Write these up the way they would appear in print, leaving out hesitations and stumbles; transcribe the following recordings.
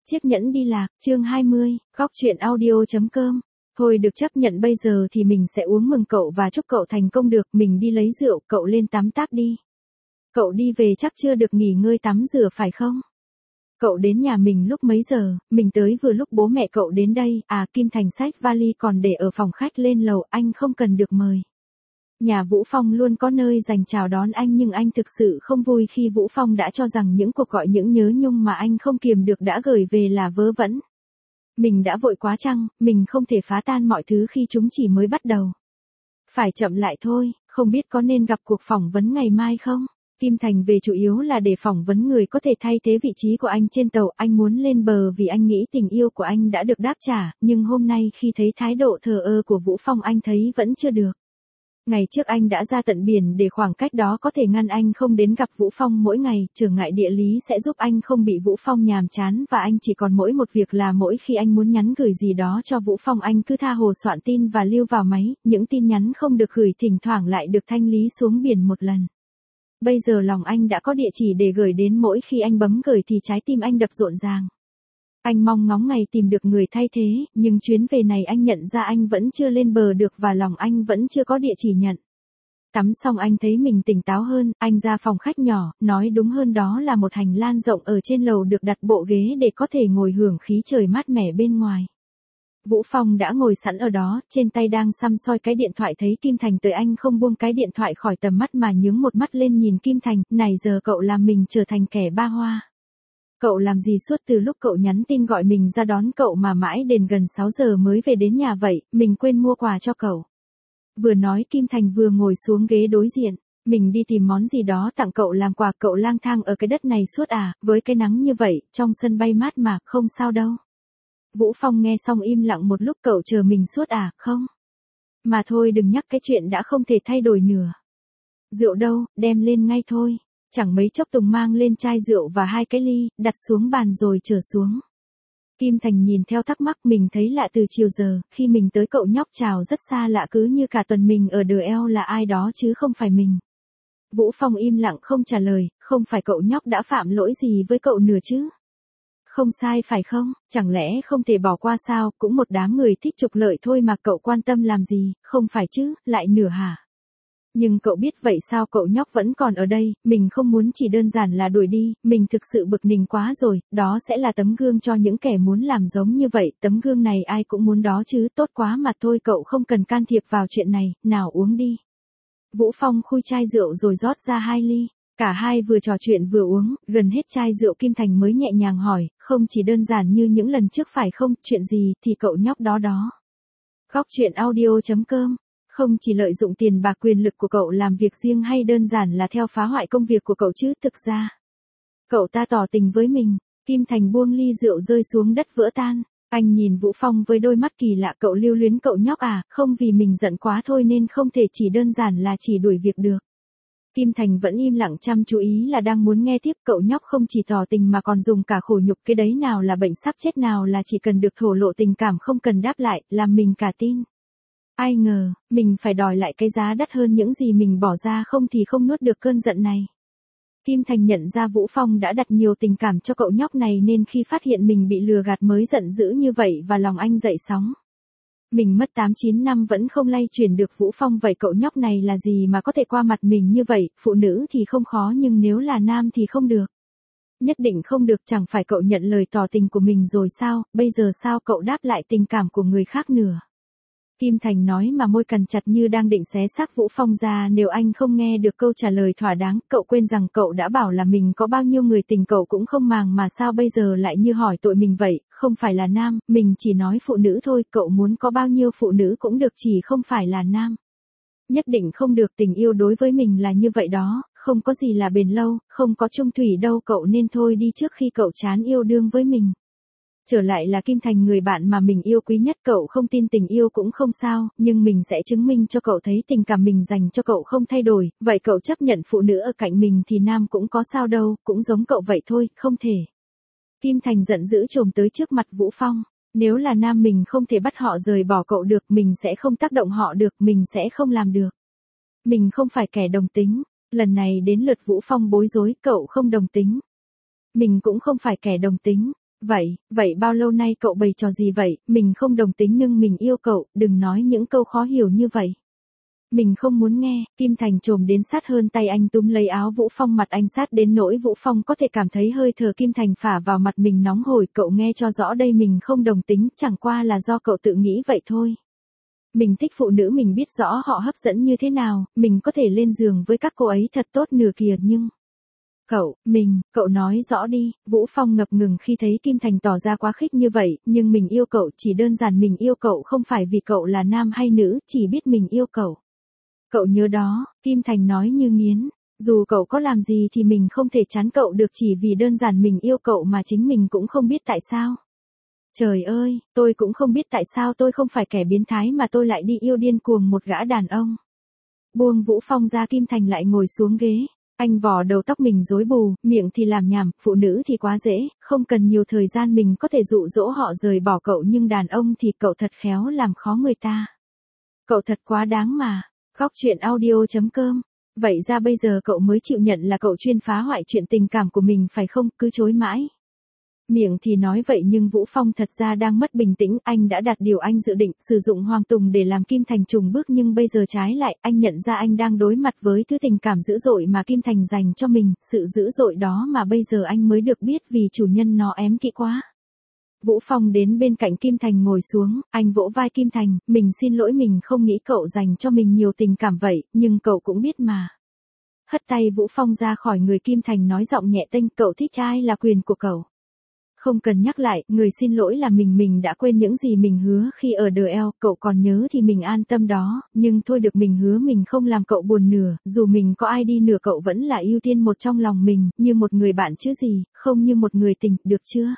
Chiếc nhẫn đi lạc, chương 20, góc truyện audio.com. Thôi được chấp nhận bây giờ thì mình sẽ uống mừng cậu và chúc cậu thành công được, mình đi lấy rượu, cậu lên tắm táp đi. Cậu đi về chắc chưa được nghỉ ngơi tắm rửa phải không? Cậu đến nhà mình lúc mấy giờ? Mình tới vừa lúc bố mẹ cậu đến đây, Kim Thành xách vali còn để ở phòng khách lên lầu, anh không cần được mời. Nhà Vũ Phong luôn có nơi dành chào đón anh nhưng anh thực sự không vui khi Vũ Phong đã cho rằng những cuộc gọi những nhớ nhung mà anh không kiềm được đã gửi về là vớ vẩn. Mình đã vội quá chăng, mình không thể phá tan mọi thứ khi chúng chỉ mới bắt đầu. Phải chậm lại thôi, không biết có nên gặp cuộc phỏng vấn ngày mai không? Kim Thành về chủ yếu là để phỏng vấn người có thể thay thế vị trí của anh trên tàu, anh muốn lên bờ vì anh nghĩ tình yêu của anh đã được đáp trả, nhưng hôm nay khi thấy thái độ thờ ơ của Vũ Phong anh thấy vẫn chưa được. Ngày trước anh đã ra tận biển để khoảng cách đó có thể ngăn anh không đến gặp Vũ Phong mỗi ngày, trở ngại địa lý sẽ giúp anh không bị Vũ Phong nhàm chán và anh chỉ còn mỗi một việc là mỗi khi anh muốn nhắn gửi gì đó cho Vũ Phong anh cứ tha hồ soạn tin và lưu vào máy, những tin nhắn không được gửi thỉnh thoảng lại được thanh lý xuống biển một lần. Bây giờ lòng anh đã có địa chỉ để gửi đến, mỗi khi anh bấm gửi thì trái tim anh đập rộn ràng. Anh mong ngóng ngày tìm được người thay thế, nhưng chuyến về này anh nhận ra anh vẫn chưa lên bờ được và lòng anh vẫn chưa có địa chỉ nhận. Tắm xong anh thấy mình tỉnh táo hơn, anh ra phòng khách nhỏ, nói đúng hơn đó là một hành lang rộng ở trên lầu được đặt bộ ghế để có thể ngồi hưởng khí trời mát mẻ bên ngoài. Vũ Phong đã ngồi sẵn ở đó, trên tay đang săm soi cái điện thoại, thấy Kim Thành tới anh không buông cái điện thoại khỏi tầm mắt mà nhướng một mắt lên nhìn Kim Thành, này giờ cậu làm mình trở thành kẻ ba hoa. Cậu làm gì suốt từ lúc cậu nhắn tin gọi mình ra đón cậu mà mãi đến gần 6 giờ mới về đến nhà vậy, mình quên mua quà cho cậu. Vừa nói Kim Thành vừa ngồi xuống ghế đối diện, mình đi tìm món gì đó tặng cậu làm quà, cậu lang thang ở cái đất này suốt với cái nắng như vậy, trong sân bay mát mà, không sao đâu. Vũ Phong nghe xong im lặng một lúc, cậu chờ mình suốt không? Mà thôi đừng nhắc cái chuyện đã không thể thay đổi nữa. Rượu đâu, đem lên ngay thôi. Chẳng mấy chốc Tùng mang lên chai rượu và 2 cái ly, đặt xuống bàn rồi trở xuống. Kim Thành nhìn theo thắc mắc, mình thấy lạ từ chiều giờ, khi mình tới cậu nhóc chào rất xa lạ, cứ như cả tuần mình ở đờ eo là ai đó chứ không phải mình. Vũ Phong im lặng không trả lời, không phải cậu nhóc đã phạm lỗi gì với cậu nữa chứ? Không sai phải không, chẳng lẽ không thể bỏ qua sao, cũng một đám người thích trục lợi thôi mà cậu quan tâm làm gì, không phải chứ, lại nửa hả? Nhưng cậu biết vậy sao cậu nhóc vẫn còn ở đây, mình không muốn chỉ đơn giản là đuổi đi, mình thực sự bực mình quá rồi, đó sẽ là tấm gương cho những kẻ muốn làm giống như vậy, tấm gương này ai cũng muốn đó chứ, tốt quá mà thôi cậu không cần can thiệp vào chuyện này, nào uống đi. Vũ Phong khui chai rượu rồi rót ra 2 ly, cả hai vừa trò chuyện vừa uống, gần hết chai rượu Kim Thành mới nhẹ nhàng hỏi, không chỉ đơn giản như những lần trước phải không, chuyện gì thì cậu nhóc đó. Góc truyện audio.com. Không chỉ lợi dụng tiền bạc quyền lực của cậu làm việc riêng hay đơn giản là theo phá hoại công việc của cậu chứ, thực ra cậu ta tỏ tình với mình. Kim Thành buông ly rượu rơi xuống đất vỡ tan. Anh nhìn Vũ Phong với đôi mắt kỳ lạ, cậu lưu luyến cậu nhóc không vì mình giận quá thôi nên không thể chỉ đơn giản là chỉ đuổi việc được. Kim Thành vẫn im lặng chăm chú ý là đang muốn nghe tiếp, cậu nhóc không chỉ tỏ tình mà còn dùng cả khổ nhục, cái đấy nào là bệnh sắp chết nào là chỉ cần được thổ lộ tình cảm không cần đáp lại, làm mình cả tin. Ai ngờ, mình phải đòi lại cái giá đắt hơn những gì mình bỏ ra, không thì không nuốt được cơn giận này. Kim Thành nhận ra Vũ Phong đã đặt nhiều tình cảm cho cậu nhóc này nên khi phát hiện mình bị lừa gạt mới giận dữ như vậy và lòng anh dậy sóng. Mình mất 8-9 năm vẫn không lay chuyển được Vũ Phong, vậy cậu nhóc này là gì mà có thể qua mặt mình như vậy, phụ nữ thì không khó nhưng nếu là nam thì không được. Nhất định không được, chẳng phải cậu nhận lời tỏ tình của mình rồi sao, bây giờ sao cậu đáp lại tình cảm của người khác nữa. Kim Thành nói mà môi cằn chặt như đang định xé xác Vũ Phong ra nếu anh không nghe được câu trả lời thỏa đáng, cậu quên rằng cậu đã bảo là mình có bao nhiêu người tình cậu cũng không màng mà sao bây giờ lại như hỏi tội mình vậy, không phải là nam, mình chỉ nói phụ nữ thôi, cậu muốn có bao nhiêu phụ nữ cũng được chỉ không phải là nam. Nhất định không được, tình yêu đối với mình là như vậy đó, không có gì là bền lâu, không có chung thủy đâu, cậu nên thôi đi trước khi cậu chán yêu đương với mình. Trở lại là Kim Thành, người bạn mà mình yêu quý nhất, cậu không tin tình yêu cũng không sao, nhưng mình sẽ chứng minh cho cậu thấy tình cảm mình dành cho cậu không thay đổi, vậy cậu chấp nhận phụ nữ ở cạnh mình thì nam cũng có sao đâu, cũng giống cậu vậy thôi, không thể. Kim Thành giận dữ trồm tới trước mặt Vũ Phong, nếu là nam mình không thể bắt họ rời bỏ cậu được, mình sẽ không tác động họ được, mình sẽ không làm được. Mình không phải kẻ đồng tính, lần này đến lượt Vũ Phong bối rối, cậu không đồng tính. Mình cũng không phải kẻ đồng tính. Vậy bao lâu nay cậu bày trò gì vậy, mình không đồng tính nhưng mình yêu cậu, đừng nói những câu khó hiểu như vậy. Mình không muốn nghe. Kim Thành chồm đến sát hơn, tay anh túm lấy áo Vũ Phong, mặt anh sát đến nỗi Vũ Phong có thể cảm thấy hơi thở Kim Thành phả vào mặt mình nóng hổi. Cậu nghe cho rõ đây, mình không đồng tính, chẳng qua là do cậu tự nghĩ vậy thôi. Mình thích phụ nữ, mình biết rõ họ hấp dẫn như thế nào, mình có thể lên giường với các cô ấy thật tốt nửa kìa nhưng... Cậu nói rõ đi. Vũ Phong ngập ngừng khi thấy Kim Thành tỏ ra quá khích như vậy, nhưng mình yêu cậu, chỉ đơn giản mình yêu cậu, không phải vì cậu là nam hay nữ, chỉ biết mình yêu cậu. Cậu nhớ đó, Kim Thành nói như nghiến, dù cậu có làm gì thì mình không thể chán cậu được, chỉ vì đơn giản mình yêu cậu mà chính mình cũng không biết tại sao. Trời ơi, tôi cũng không biết tại sao tôi không phải kẻ biến thái mà tôi lại đi yêu điên cuồng một gã đàn ông. Buông Vũ Phong ra, Kim Thành lại ngồi xuống ghế. Anh vò đầu tóc mình rối bù, miệng thì làm nhảm, phụ nữ thì quá dễ, không cần nhiều thời gian mình có thể dụ dỗ họ rời bỏ cậu, nhưng đàn ông thì cậu thật khéo làm khó người ta. Cậu thật quá đáng mà. Góc chuyện audio.com. Vậy ra bây giờ cậu mới chịu nhận là cậu chuyên phá hoại chuyện tình cảm của mình phải không, cứ chối mãi. Miệng thì nói vậy nhưng Vũ Phong thật ra đang mất bình tĩnh, anh đã đạt điều anh dự định, sử dụng Hoàng Tùng để làm Kim Thành trùng bước, nhưng bây giờ trái lại, anh nhận ra anh đang đối mặt với thứ tình cảm dữ dội mà Kim Thành dành cho mình, sự dữ dội đó mà bây giờ anh mới được biết vì chủ nhân nó ém kỹ quá. Vũ Phong đến bên cạnh Kim Thành ngồi xuống, anh vỗ vai Kim Thành, mình xin lỗi, mình không nghĩ cậu dành cho mình nhiều tình cảm vậy, nhưng cậu cũng biết mà. Hất tay Vũ Phong ra khỏi người Kim Thành nói giọng nhẹ tênh, cậu thích ai là quyền của cậu. Không cần nhắc lại, người xin lỗi là mình đã quên những gì mình hứa khi ở The L, cậu còn nhớ thì mình an tâm đó, nhưng thôi được, mình hứa mình không làm cậu buồn nửa, dù mình có ai đi nửa cậu vẫn là ưu tiên một trong lòng mình, như một người bạn chứ gì, không như một người tình, được chưa?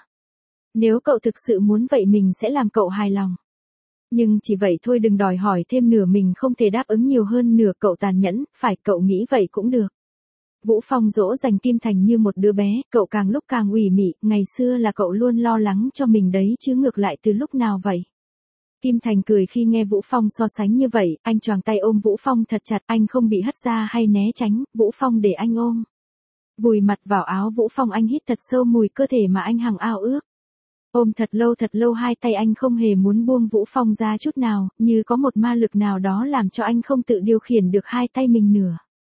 Nếu cậu thực sự muốn vậy mình sẽ làm cậu hài lòng. Nhưng chỉ vậy thôi, đừng đòi hỏi thêm nửa, mình không thể đáp ứng nhiều hơn nửa, cậu tàn nhẫn, phải, cậu nghĩ vậy cũng được. Vũ Phong dỗ dành Kim Thành như một đứa bé, cậu càng lúc càng ủy mị, ngày xưa là cậu luôn lo lắng cho mình đấy chứ ngược lại từ lúc nào vậy? Kim Thành cười khi nghe Vũ Phong so sánh như vậy, anh choàng tay ôm Vũ Phong thật chặt, anh không bị hất ra hay né tránh, Vũ Phong để anh ôm. Vùi mặt vào áo Vũ Phong, anh hít thật sâu mùi cơ thể mà anh hằng ao ước. Ôm thật lâu, hai tay anh không hề muốn buông Vũ Phong ra chút nào, như có một ma lực nào đó làm cho anh không tự điều khiển được hai tay mình nữa.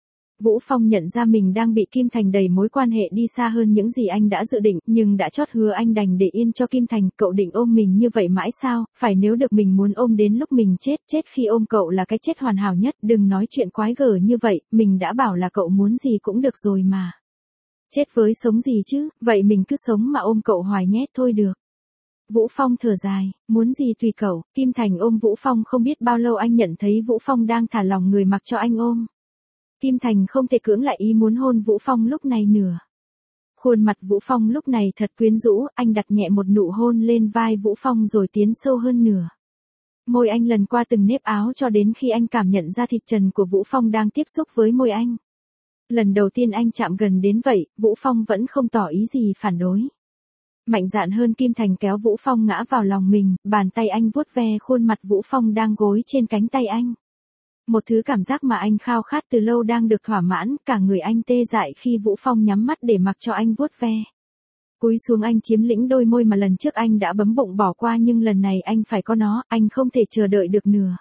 Vũ Phong nhận ra mình đang bị Kim Thành đẩy mối quan hệ đi xa hơn những gì anh đã dự định, nhưng đã chót hứa anh đành để yên cho Kim Thành, cậu định ôm mình như vậy mãi sao, phải, nếu được mình muốn ôm đến lúc mình chết khi ôm cậu là cái chết hoàn hảo nhất, đừng nói chuyện quái gở như vậy, mình đã bảo là cậu muốn gì cũng được rồi mà. Chết với sống gì chứ, vậy mình cứ sống mà ôm cậu hoài nhé, thôi được. Vũ Phong thở dài, muốn gì tùy cậu. Kim Thành ôm Vũ Phong không biết bao lâu, anh nhận thấy Vũ Phong đang thả lỏng người mặc cho anh ôm. Kim Thành không thể cưỡng lại ý muốn hôn Vũ Phong lúc này nữa. Khuôn mặt Vũ Phong lúc này thật quyến rũ, anh đặt nhẹ một nụ hôn lên vai Vũ Phong rồi tiến sâu hơn nữa. Môi anh lần qua từng nếp áo cho đến khi anh cảm nhận ra thịt trần của Vũ Phong đang tiếp xúc với môi anh. Lần đầu tiên anh chạm gần đến vậy, Vũ Phong vẫn không tỏ ý gì phản đối. Mạnh dạn hơn, Kim Thành kéo Vũ Phong ngã vào lòng mình, bàn tay anh vuốt ve khuôn mặt Vũ Phong đang gối trên cánh tay anh. Một thứ cảm giác mà anh khao khát từ lâu đang được thỏa mãn, cả người anh tê dại khi Vũ Phong nhắm mắt để mặc cho anh vuốt ve. Cúi xuống anh chiếm lĩnh đôi môi mà lần trước anh đã bấm bụng bỏ qua, nhưng lần này anh phải có nó, anh không thể chờ đợi được nữa.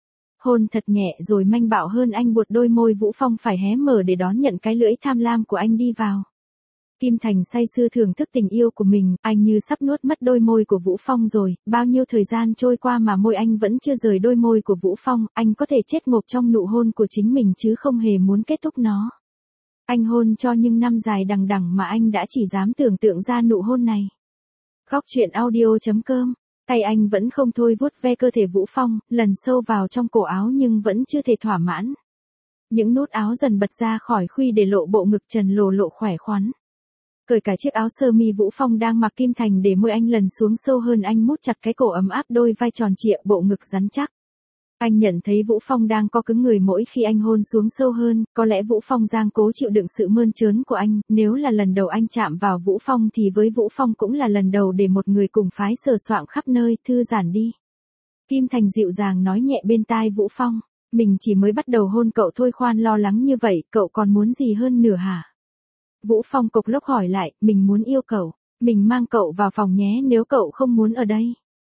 Hôn thật nhẹ rồi manh bạo hơn, anh buộc đôi môi Vũ Phong phải hé mở để đón nhận cái lưỡi tham lam của anh đi vào. Kim Thành say sưa thưởng thức tình yêu của mình, anh như sắp nuốt mất đôi môi của Vũ Phong rồi, bao nhiêu thời gian trôi qua mà môi anh vẫn chưa rời đôi môi của Vũ Phong, anh có thể chết ngộp trong nụ hôn của chính mình chứ không hề muốn kết thúc nó. Anh hôn cho những năm dài đằng đẵng mà anh đã chỉ dám tưởng tượng ra nụ hôn này. Góc chuyện audio.com. Tay anh vẫn không thôi vuốt ve cơ thể Vũ Phong, lần sâu vào trong cổ áo nhưng vẫn chưa thể thỏa mãn. Những nút áo dần bật ra khỏi khuy để lộ bộ ngực trần lộ khỏe khoắn. Cởi cả chiếc áo sơ mi Vũ Phong đang mặc, Kim Thành để môi anh lần xuống sâu hơn, anh mút chặt cái cổ ấm áp, đôi vai tròn trịa, bộ ngực rắn chắc. Anh nhận thấy Vũ Phong đang co cứng người mỗi khi anh hôn xuống sâu hơn, có lẽ Vũ Phong đang cố chịu đựng sự mơn trớn của anh, nếu là lần đầu anh chạm vào Vũ Phong thì với Vũ Phong cũng là lần đầu để một người cùng phái sờ soạng khắp nơi, thư giãn đi. Kim Thành dịu dàng nói nhẹ bên tai Vũ Phong, mình chỉ mới bắt đầu hôn cậu thôi, khoan lo lắng như vậy, cậu còn muốn gì hơn nữa hả? Vũ Phong cộc lốc hỏi lại, mình muốn yêu cậu. Mình mang cậu vào phòng nhé nếu cậu không muốn ở đây.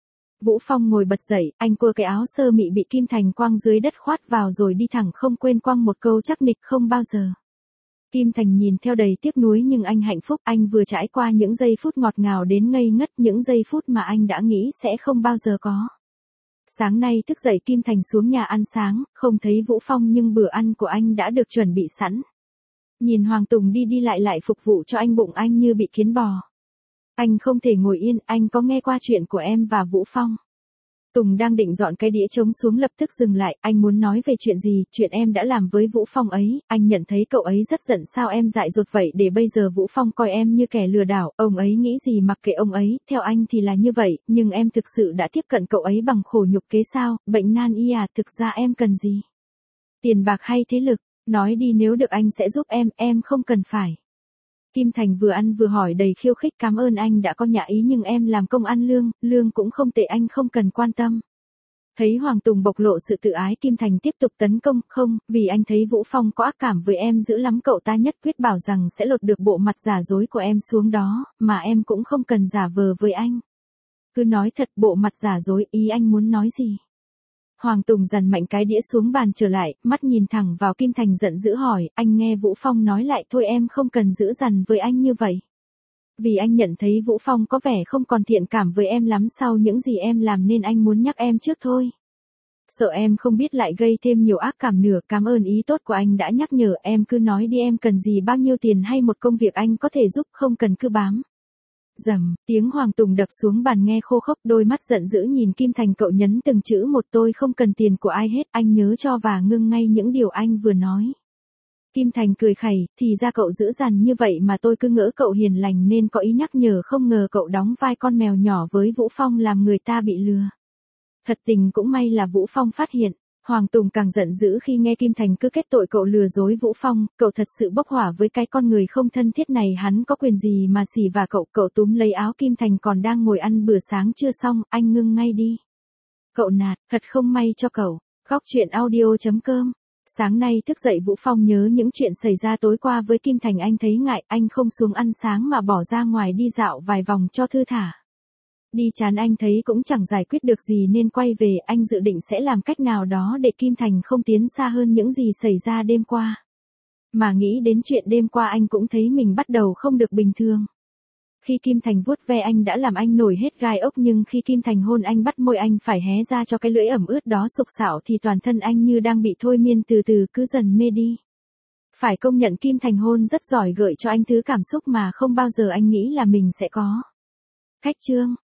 Vũ Phong ngồi bật dậy, anh quơ cái áo sơ mị bị Kim Thành quăng dưới đất khoát vào rồi đi thẳng không quên quăng một câu chắc nịch không bao giờ. Kim Thành nhìn theo đầy tiếc nuối nhưng anh hạnh phúc, anh vừa trải qua những giây phút ngọt ngào đến ngây ngất, những giây phút mà anh đã nghĩ sẽ không bao giờ có. Sáng nay thức dậy Kim Thành xuống nhà ăn sáng, không thấy Vũ Phong nhưng bữa ăn của anh đã được chuẩn bị sẵn. Nhìn Hoàng Tùng đi đi lại phục vụ cho anh, bụng anh như bị kiến bò. Anh không thể ngồi yên, anh có nghe qua chuyện của em và Vũ Phong. Tùng đang định dọn cái đĩa trống xuống lập tức dừng lại, anh muốn nói về chuyện gì, chuyện em đã làm với Vũ Phong ấy, anh nhận thấy cậu ấy rất giận sao em dại dột vậy để bây giờ Vũ Phong coi em như kẻ lừa đảo, ông ấy nghĩ gì mặc kệ ông ấy, theo anh thì là như vậy, nhưng em thực sự đã tiếp cận cậu ấy bằng khổ nhục kế sao, bệnh nan y à, thực ra em cần gì? Tiền bạc hay thế lực, nói đi nếu được anh sẽ giúp em không cần phải. Kim Thành vừa ăn vừa hỏi đầy khiêu khích cảm ơn anh đã có nhã ý nhưng em làm công ăn lương cũng không tệ anh không cần quan tâm. Thấy Hoàng Tùng bộc lộ sự tự ái Kim Thành tiếp tục tấn công không, vì anh thấy Vũ Phong có ác cảm với em dữ lắm cậu ta nhất quyết bảo rằng sẽ lột được bộ mặt giả dối của em xuống đó, mà em cũng không cần giả vờ với anh. Cứ nói thật bộ mặt giả dối ý anh muốn nói gì? Hoàng Tùng dằn mạnh cái đĩa xuống bàn trở lại, mắt nhìn thẳng vào Kim Thành giận dữ hỏi, anh nghe Vũ Phong nói lại thôi em không cần giữ dằn với anh như vậy. Vì anh nhận thấy Vũ Phong có vẻ không còn thiện cảm với em lắm sau những gì em làm nên anh muốn nhắc em trước thôi. Sợ em không biết lại gây thêm nhiều ác cảm nữa, cảm ơn ý tốt của anh đã nhắc nhở em cứ nói đi em cần gì bao nhiêu tiền hay một công việc anh có thể giúp không cần cứ bám. Rầm, tiếng Hoàng Tùng đập xuống bàn nghe khô khốc đôi mắt giận dữ nhìn Kim Thành cậu nhấn từng chữ một tôi không cần tiền của ai hết anh nhớ cho và ngưng ngay những điều anh vừa nói. Kim Thành cười khẩy, thì ra cậu dữ dằn như vậy mà tôi cứ ngỡ cậu hiền lành nên có ý nhắc nhở không ngờ cậu đóng vai con mèo nhỏ với Vũ Phong làm người ta bị lừa. Thật tình cũng may là Vũ Phong phát hiện. Hoàng Tùng càng giận dữ khi nghe Kim Thành cứ kết tội cậu lừa dối Vũ Phong, cậu thật sự bốc hỏa với cái con người không thân thiết này hắn có quyền gì mà xỉ vả cậu túm lấy áo Kim Thành còn đang ngồi ăn bữa sáng chưa xong, anh ngưng ngay đi. Cậu nạt, thật không may cho cậu. Góc truyện audio.com. Sáng nay thức dậy Vũ Phong nhớ những chuyện xảy ra tối qua với Kim Thành anh thấy ngại, anh không xuống ăn sáng mà bỏ ra ngoài đi dạo vài vòng cho thư thả. Đi chán anh thấy cũng chẳng giải quyết được gì nên quay về anh dự định sẽ làm cách nào đó để Kim Thành không tiến xa hơn những gì xảy ra đêm qua. Mà nghĩ đến chuyện đêm qua anh cũng thấy mình bắt đầu không được bình thường. Khi Kim Thành vuốt ve anh đã làm anh nổi hết gai ốc nhưng khi Kim Thành hôn anh bắt môi anh phải hé ra cho cái lưỡi ẩm ướt đó sục sạo thì toàn thân anh như đang bị thôi miên từ từ cứ dần mê đi. Phải công nhận Kim Thành hôn rất giỏi gợi cho anh thứ cảm xúc mà không bao giờ anh nghĩ là mình sẽ có. Khách chương